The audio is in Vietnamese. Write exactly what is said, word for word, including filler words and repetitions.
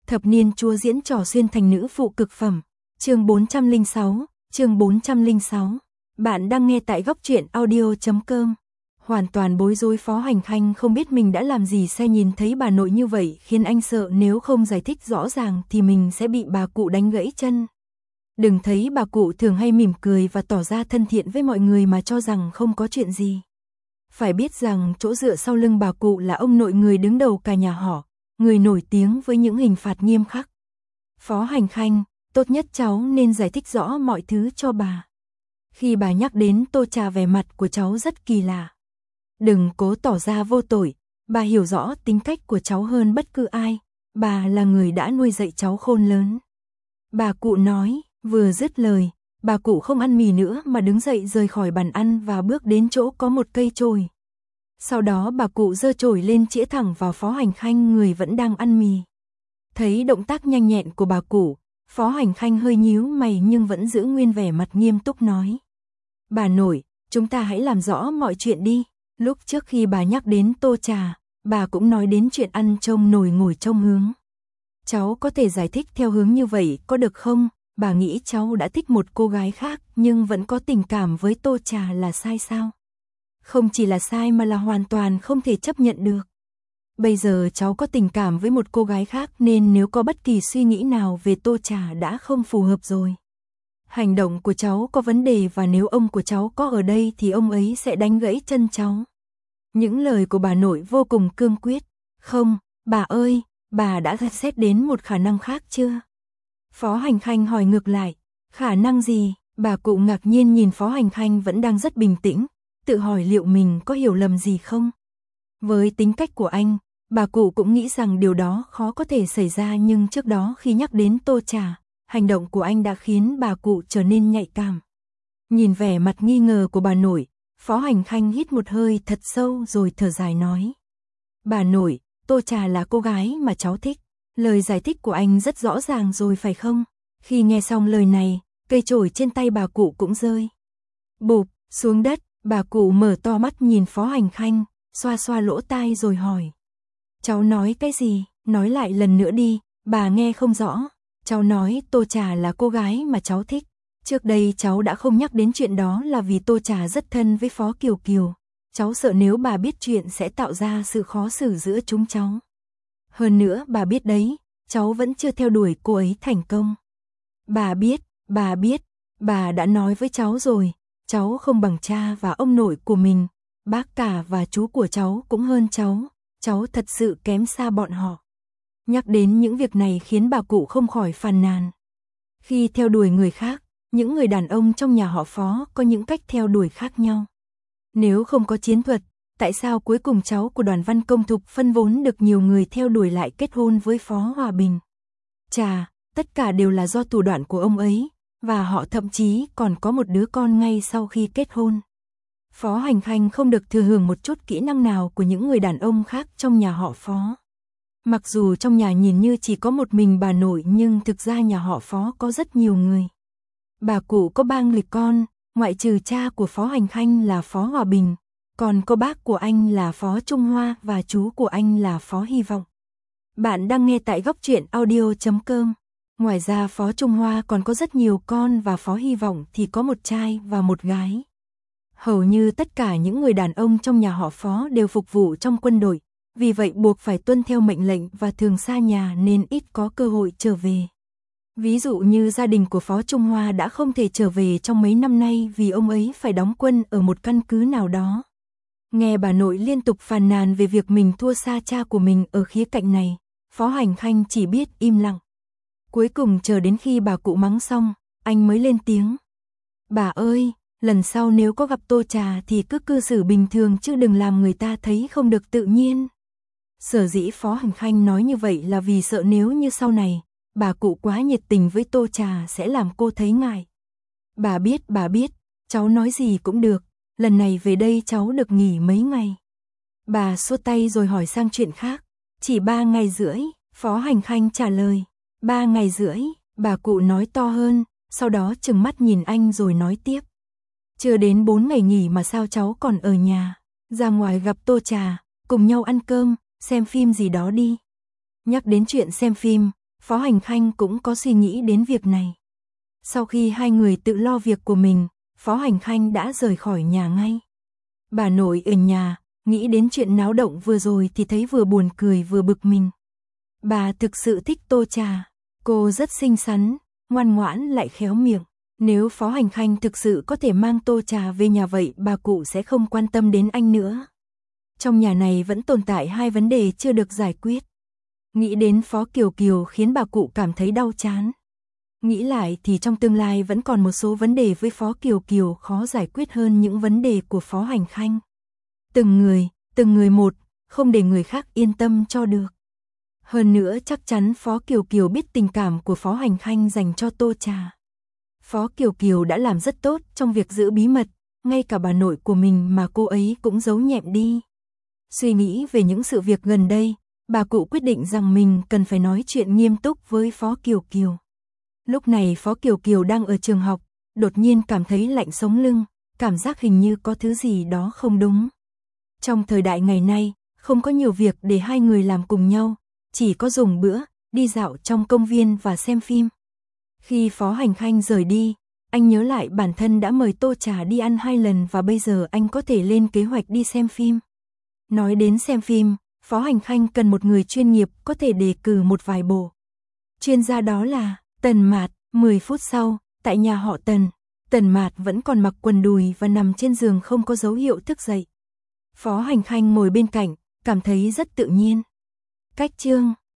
Thập niên chúa diễn trò xuyên thành nữ phụ cực phẩm. Chương bốn trăm lẻ sáu, chương bốn trăm lẻ sáu. Bạn đang nghe tại góc truyện audio chấm com. Hoàn toàn bối rối, Phó Hành Khanh không biết mình đã làm gì sai, nhìn thấy bà nội như vậy khiến anh sợ nếu không giải thích rõ ràng thì mình sẽ bị bà cụ đánh gãy chân. Đừng thấy bà cụ thường hay mỉm cười và tỏ ra thân thiện với mọi người mà cho rằng không có chuyện gì. Phải biết rằng chỗ dựa sau lưng bà cụ là ông nội, người đứng đầu cả nhà họ, người nổi tiếng với những hình phạt nghiêm khắc. Phó Hành Khanh, tốt nhất cháu nên giải thích rõ mọi thứ cho bà. Khi bà nhắc đến Tô Trà, vẻ mặt của cháu rất kỳ lạ. Đừng cố tỏ ra vô tội, bà hiểu rõ tính cách của cháu hơn bất cứ ai, bà là người đã nuôi dạy cháu khôn lớn. Bà cụ nói, vừa dứt lời, bà cụ không ăn mì nữa mà đứng dậy rời khỏi bàn ăn và bước đến chỗ có một cây chổi. Sau đó bà cụ giơ chổi lên chĩa thẳng vào Phó Hành Khanh, người vẫn đang ăn mì. Thấy động tác nhanh nhẹn của bà cụ, Phó Hành Khanh hơi nhíu mày nhưng vẫn giữ nguyên vẻ mặt nghiêm túc nói. Bà nội, chúng ta hãy làm rõ mọi chuyện đi. Lúc trước khi bà nhắc đến Tô Trà, bà cũng nói đến chuyện ăn trông nồi ngồi trông hướng. Cháu có thể giải thích theo hướng như vậy có được không? Bà nghĩ cháu đã thích một cô gái khác nhưng vẫn có tình cảm với Tô Trà là sai sao? Không chỉ là sai mà là hoàn toàn không thể chấp nhận được. Bây giờ cháu có tình cảm với một cô gái khác nên nếu có bất kỳ suy nghĩ nào về Tô Trà đã không phù hợp rồi. Hành động của cháu có vấn đề và nếu ông của cháu có ở đây thì ông ấy sẽ đánh gãy chân cháu. Những lời của bà nội vô cùng cương quyết. Không, bà ơi, bà đã xét đến một khả năng khác chưa? Phó Hành Khanh hỏi ngược lại. Khả năng gì? Bà cụ ngạc nhiên nhìn Phó Hành Khanh vẫn đang rất bình tĩnh, tự hỏi liệu mình có hiểu lầm gì không? Với tính cách của anh, bà cụ cũng nghĩ rằng điều đó khó có thể xảy ra, nhưng trước đó khi nhắc đến Tô Trà, hành động của anh đã khiến bà cụ trở nên nhạy cảm. Nhìn vẻ mặt nghi ngờ của bà nội, Phó Hành Khanh hít một hơi thật sâu rồi thở dài nói. Bà nội, Tô Trà là cô gái mà cháu thích. Lời giải thích của anh rất rõ ràng rồi phải không? Khi nghe xong lời này, cây chổi trên tay bà cụ cũng rơi bụp xuống đất. Bà cụ mở to mắt nhìn Phó Hành Khanh, xoa xoa lỗ tai rồi hỏi. Cháu nói cái gì? Nói lại lần nữa đi, bà nghe không rõ. Cháu nói Tô Trà là cô gái mà cháu thích. Trước đây cháu đã không nhắc đến chuyện đó là vì Tô Trà rất thân với Phó Kiều Kiều. Cháu sợ nếu bà biết chuyện sẽ tạo ra sự khó xử giữa chúng cháu. Hơn nữa bà biết đấy, cháu vẫn chưa theo đuổi cô ấy thành công. Bà biết, bà biết, bà đã nói với cháu rồi. Cháu không bằng cha và ông nội của mình, bác cả và chú của cháu cũng hơn cháu, cháu thật sự kém xa bọn họ. Nhắc đến những việc này khiến bà cụ không khỏi phàn nàn. Khi theo đuổi người khác, những người đàn ông trong nhà họ Phó có những cách theo đuổi khác nhau. Nếu không có chiến thuật, tại sao cuối cùng cháu của Đoàn Văn Công Thục phân vốn được nhiều người theo đuổi lại kết hôn với Phó Hòa Bình? Chà, tất cả đều là do thủ đoạn của ông ấy. Và họ thậm chí còn có một đứa con ngay sau khi kết hôn. Phó Hành Khanh không được thừa hưởng một chút kỹ năng nào của những người đàn ông khác trong nhà họ Phó. Mặc dù trong nhà nhìn như chỉ có một mình bà nội nhưng thực ra nhà họ Phó có rất nhiều người. Bà cụ có ba người con, ngoại trừ cha của Phó Hành Khanh là Phó Hòa Bình, còn có bác của anh là Phó Trung Hoa và chú của anh là Phó Hy Vọng. Bạn đang nghe tại góc truyện audio chấm com. Ngoài ra Phó Trung Hoa còn có rất nhiều con và Phó Hy Vọng thì có một trai và một gái. Hầu như tất cả những người đàn ông trong nhà họ Phó đều phục vụ trong quân đội, vì vậy buộc phải tuân theo mệnh lệnh và thường xa nhà nên ít có cơ hội trở về. Ví dụ như gia đình của Phó Trung Hoa đã không thể trở về trong mấy năm nay vì ông ấy phải đóng quân ở một căn cứ nào đó. Nghe bà nội liên tục phàn nàn về việc mình thua xa cha của mình ở khía cạnh này, Phó Hành Khanh chỉ biết im lặng. Cuối cùng chờ đến khi bà cụ mắng xong, anh mới lên tiếng. Bà ơi, lần sau nếu có gặp Tô Trà thì cứ cư xử bình thường chứ đừng làm người ta thấy không được tự nhiên. Sở dĩ Phó Hành Khanh nói như vậy là vì sợ nếu như sau này, bà cụ quá nhiệt tình với Tô Trà sẽ làm cô thấy ngại. Bà biết, bà biết, cháu nói gì cũng được, lần này về đây cháu được nghỉ mấy ngày. Bà xua tay rồi hỏi sang chuyện khác. Chỉ ba ngày rưỡi, Phó Hành Khanh trả lời. Ba ngày rưỡi, bà cụ nói to hơn, sau đó trừng mắt nhìn anh rồi nói tiếp. Chưa đến bốn ngày nghỉ mà sao cháu còn ở nhà, ra ngoài gặp Tô Trà, cùng nhau ăn cơm, xem phim gì đó đi. Nhắc đến chuyện xem phim, Phó Hành Khanh cũng có suy nghĩ đến việc này. Sau khi hai người tự lo việc của mình, Phó Hành Khanh đã rời khỏi nhà ngay. Bà nội ở nhà, nghĩ đến chuyện náo động vừa rồi thì thấy vừa buồn cười vừa bực mình. Bà thực sự thích Tô Trà, cô rất xinh xắn, ngoan ngoãn lại khéo miệng. Nếu Phó Hành Khanh thực sự có thể mang Tô Trà về nhà vậy bà cụ sẽ không quan tâm đến anh nữa. Trong nhà này vẫn tồn tại hai vấn đề chưa được giải quyết. Nghĩ đến Phó Kiều Kiều khiến bà cụ cảm thấy đau chán. Nghĩ lại thì trong tương lai vẫn còn một số vấn đề với Phó Kiều Kiều khó giải quyết hơn những vấn đề của Phó Hành Khanh. Từng người, từng người một, không để người khác yên tâm cho được. Hơn nữa chắc chắn Phó Kiều Kiều biết tình cảm của Phó Hành Khanh dành cho Tô Trà. Phó Kiều Kiều đã làm rất tốt trong việc giữ bí mật, ngay cả bà nội của mình mà cô ấy cũng giấu nhẹm đi. Suy nghĩ về những sự việc gần đây, bà cụ quyết định rằng mình cần phải nói chuyện nghiêm túc với Phó Kiều Kiều. Lúc này Phó Kiều Kiều đang ở trường học, đột nhiên cảm thấy lạnh sống lưng, cảm giác hình như có thứ gì đó không đúng. Trong thời đại ngày nay, không có nhiều việc để hai người làm cùng nhau, chỉ có dùng bữa, đi dạo trong công viên và xem phim. Khi Phó Hành Khanh rời đi, anh nhớ lại bản thân đã mời Tô Trà đi ăn hai lần và bây giờ anh có thể lên kế hoạch đi xem phim. Nói đến xem phim, Phó Hành Khanh cần một người chuyên nghiệp có thể đề cử một vài bộ. Chuyên gia đó là Tần Mạt. mười phút sau, tại nhà họ Tần, Tần Mạt vẫn còn mặc quần đùi và nằm trên giường không có dấu hiệu thức dậy. Phó Hành Khanh ngồi bên cạnh, cảm thấy rất tự nhiên. Cách chương